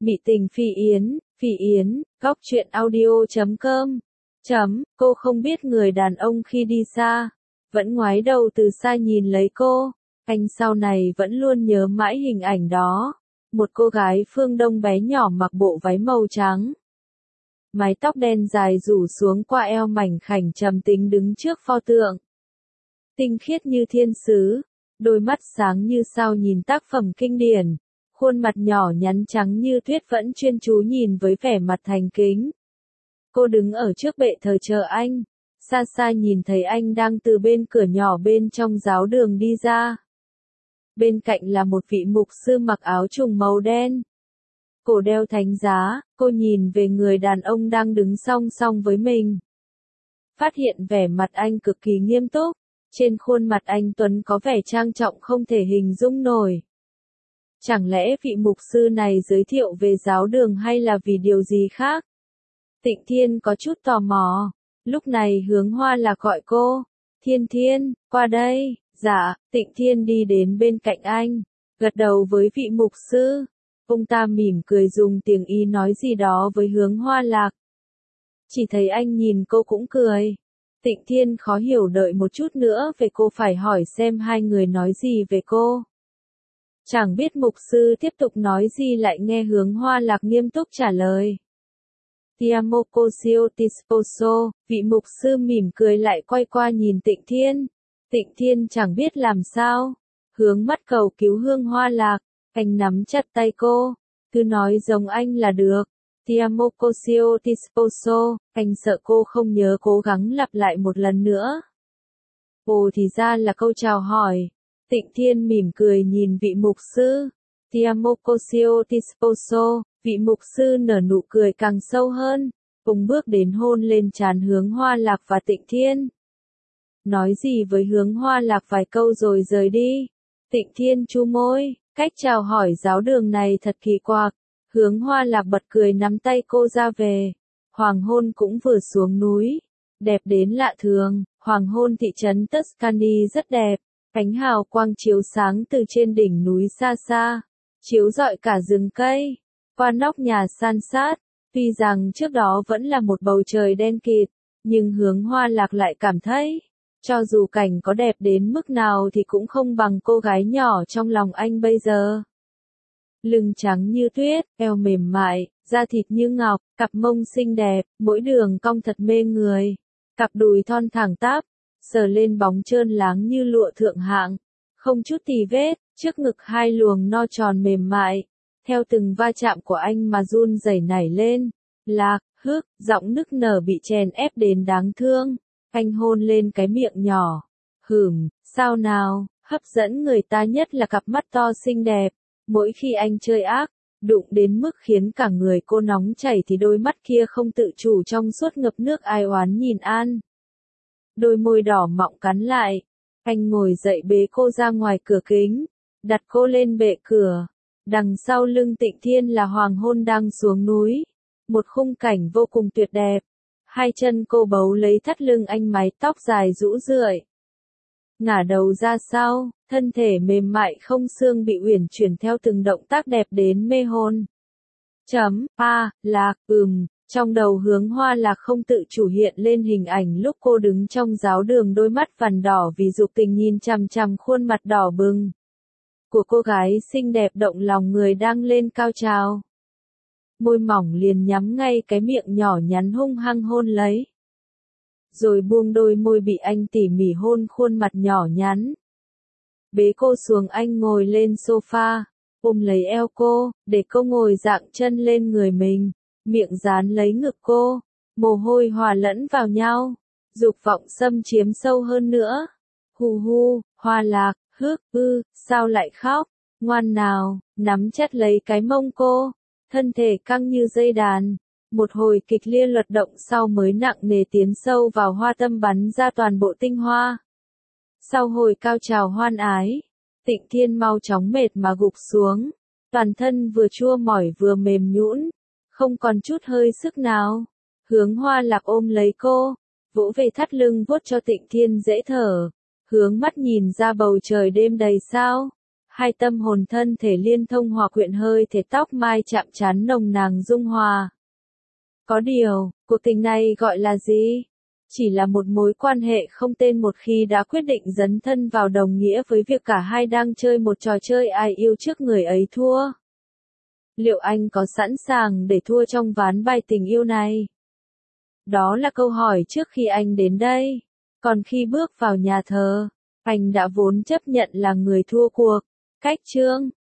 Mị tình Phi Yến, góc truyện audio.com. Cô không biết người đàn ông khi đi xa, vẫn ngoái đầu từ xa nhìn lấy cô. Anh sau này vẫn luôn nhớ mãi hình ảnh đó. Một cô gái phương Đông bé nhỏ mặc bộ váy màu trắng. Mái tóc đen dài rủ xuống qua eo mảnh khảnh trầm tính đứng trước pho tượng. Tinh khiết như thiên sứ, đôi mắt sáng như sao nhìn tác phẩm kinh điển. Khuôn mặt nhỏ nhắn trắng như tuyết vẫn chuyên chú nhìn với vẻ mặt thành kính. Cô đứng ở trước bệ thờ chờ anh, xa xa nhìn thấy anh đang từ bên cửa nhỏ bên trong giáo đường đi ra. Bên cạnh là một vị mục sư mặc áo trùng màu đen. Cổ đeo thánh giá, cô nhìn về người đàn ông đang đứng song song với mình. Phát hiện vẻ mặt anh cực kỳ nghiêm túc, trên khuôn mặt anh tuấn có vẻ trang trọng không thể hình dung nổi. Chẳng lẽ vị mục sư này giới thiệu về giáo đường hay là vì điều gì khác? Tịnh Thiên có chút tò mò. Lúc này Hướng Hoa Lạc gọi cô. Thiên Thiên, qua đây. Dạ, Tịnh Thiên đi đến bên cạnh anh, gật đầu với vị mục sư. Ông ta mỉm cười dùng tiếng Ý nói gì đó với Hướng Hoa Lạc. Chỉ thấy anh nhìn cô cũng cười. Tịnh Thiên khó hiểu đợi một chút nữa về cô phải hỏi xem hai người nói gì về cô. Chẳng biết mục sư tiếp tục nói gì lại nghe Hướng Hoa Lạc nghiêm túc trả lời. Ti amo così ti sposo, vị mục sư mỉm cười lại quay qua nhìn Tịnh Thiên. Tịnh Thiên chẳng biết làm sao, hướng mắt cầu cứu Hướng Hoa Lạc, anh nắm chặt tay cô, cứ nói giống anh là được. Ti amo così ti sposo, anh sợ cô không nhớ cố gắng lặp lại một lần nữa. Ồ thì ra là câu chào hỏi. Tịnh Thiên mỉm cười nhìn vị mục sư. Ti amo così ti sposo, vị mục sư nở nụ cười càng sâu hơn, cùng bước đến hôn lên trán Hướng Hoa Lạc và Tịnh Thiên. Nói gì với Hướng Hoa Lạc vài câu rồi rời đi. Tịnh Thiên chu môi, cách chào hỏi giáo đường này thật kỳ quặc. Hướng Hoa Lạc bật cười nắm tay cô ra về. Hoàng hôn cũng vừa xuống núi, đẹp đến lạ thường. Hoàng hôn thị trấn Tuscany rất đẹp. Ánh hào quang chiếu sáng từ trên đỉnh núi xa xa, chiếu rọi cả rừng cây, qua nóc nhà san sát. Tuy rằng trước đó vẫn là một bầu trời đen kịt, nhưng Hướng Hoa Lạc lại cảm thấy, cho dù cảnh có đẹp đến mức nào thì cũng không bằng cô gái nhỏ trong lòng anh bây giờ. Lưng trắng như tuyết, eo mềm mại, da thịt như ngọc, cặp mông xinh đẹp, mỗi đường cong thật mê người, cặp đùi thon thẳng tắp, sờ lên bóng trơn láng như lụa thượng hạng, không chút tì vết, trước ngực hai luồng no tròn mềm mại, theo từng va chạm của anh mà run rẩy nảy lên. Lạc, hức, giọng nức nở bị chèn ép đến đáng thương. Anh hôn lên cái miệng nhỏ. Sao nào, hấp dẫn người ta nhất là cặp mắt to xinh đẹp. Mỗi khi anh chơi ác, đụng đến mức khiến cả người cô nóng chảy thì đôi mắt kia không tự chủ trong suốt ngập nước ai oán nhìn An. Đôi môi đỏ mọng cắn lại. Anh ngồi dậy bế cô ra ngoài cửa kính, đặt cô lên bệ cửa. Đằng sau lưng Tịnh Thiên là hoàng hôn đang xuống núi. Một khung cảnh vô cùng tuyệt đẹp. Hai chân cô bấu lấy thắt lưng anh, mái tóc dài rũ rượi. Ngả đầu ra sau, thân thể mềm mại không xương bị uyển chuyển theo từng động tác đẹp đến mê hồn. Lạc, trong đầu Hướng Hoa Lạc không tự chủ hiện lên hình ảnh lúc cô đứng trong giáo đường, đôi mắt vằn đỏ vì dục tình nhìn chằm chằm khuôn mặt đỏ bừng của cô gái xinh đẹp động lòng người đang lên cao trào. Môi mỏng liền nhắm ngay cái miệng nhỏ nhắn hung hăng hôn lấy. Rồi buông đôi môi bị anh tỉ mỉ hôn khuôn mặt nhỏ nhắn. Bế cô xuống, anh ngồi lên sofa, ôm lấy eo cô, để cô ngồi dạng chân lên người mình, miệng dán lấy ngực cô, mồ hôi hòa lẫn vào nhau, dục vọng xâm chiếm sâu hơn nữa. Hoa Lạc, sao lại khóc, ngoan nào, nắm chặt lấy cái mông cô. Thân thể căng như dây đàn, một hồi kịch liệt luật động sau mới nặng nề tiến sâu vào hoa tâm bắn ra toàn bộ tinh hoa. Sau hồi cao trào hoan ái, Tịnh Thiên mau chóng mệt mà gục xuống, toàn thân vừa chua mỏi vừa mềm nhũn, không còn chút hơi sức nào. Hướng Hoa Lạc ôm lấy cô, vỗ về thắt lưng vuốt cho Tịnh Thiên dễ thở, hướng mắt nhìn ra bầu trời đêm đầy sao. hai tâm hồn thân thể liên thông hòa quyện hơi thể tóc mai chạm trán nồng nàn dung hòa. Có điều, cuộc tình này gọi là gì? Chỉ là một mối quan hệ không tên một khi đã quyết định dấn thân vào đồng nghĩa với việc cả hai đang chơi một trò chơi ai yêu trước người ấy thua. Liệu anh có sẵn sàng để thua trong ván bài tình yêu này? Đó là câu hỏi trước khi anh đến đây. Còn khi bước vào nhà thờ, anh đã vốn chấp nhận là người thua cuộc. Cách chương